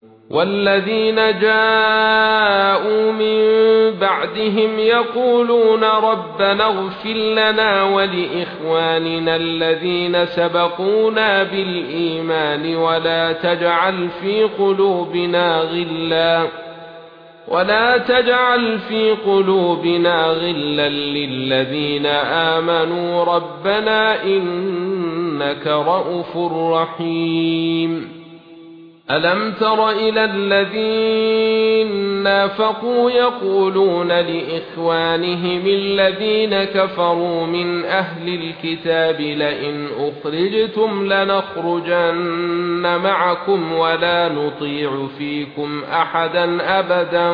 والذين جاءوا من بعدهم يقولون ربنا اغفر لنا ولإخواننا الذين سبقونا بالإيمان ولا تجعل في قلوبنا غلا للذين آمنوا ربنا إنك رءوف رحيم. ألم تر إلى الذين نافقوا يقولون لإخوانهم الذين كفروا من أهل الكتاب لئن أخرجتم لنخرجن معكم ولا نطيع فيكم أحدا أبدا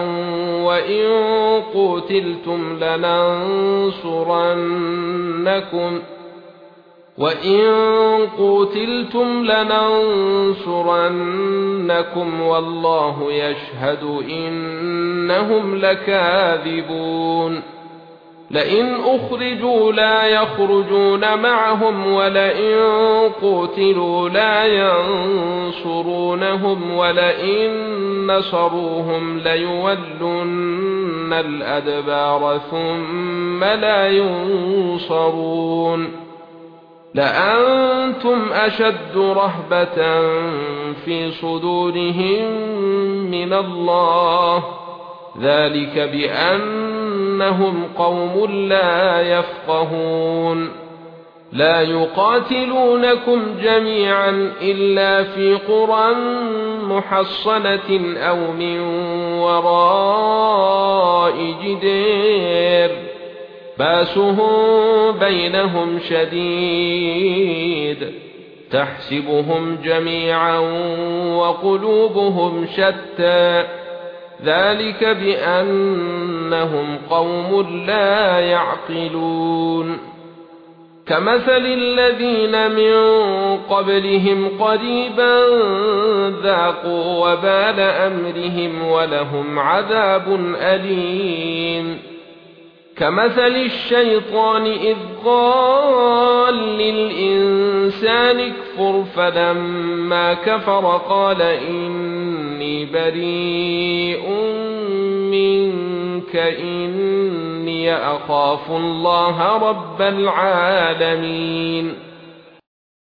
وإن قتلتم لننصرنكم والله يشهد إنهم لكاذبون. لئن أخرجوا لا يخرجون معهم ولئن قتلوا لا ينصرونهم ولئن نصروهم ليولن الأدبار ثم لا ينصرون. لأنتم أشد رهبة في صدورهم من الله ذلك بأنهم قوم لا يفقهون. لا يقاتلونكم جميعا إلا في قرى محصنة أو من وراء جدار باسهم بينهم شديد تحسبهم جميعا وقلوبهم شتى ذلك بأنهم قوم لا يعقلون. كمثل الذين من قبلهم قريبا ذاقوا وبال أمرهم ولهم عذاب أليم. كمثل الشيطان إذ قال للإنسان اكفر فلما كفر قال إني بريء منك إني أخاف الله رب العالمين.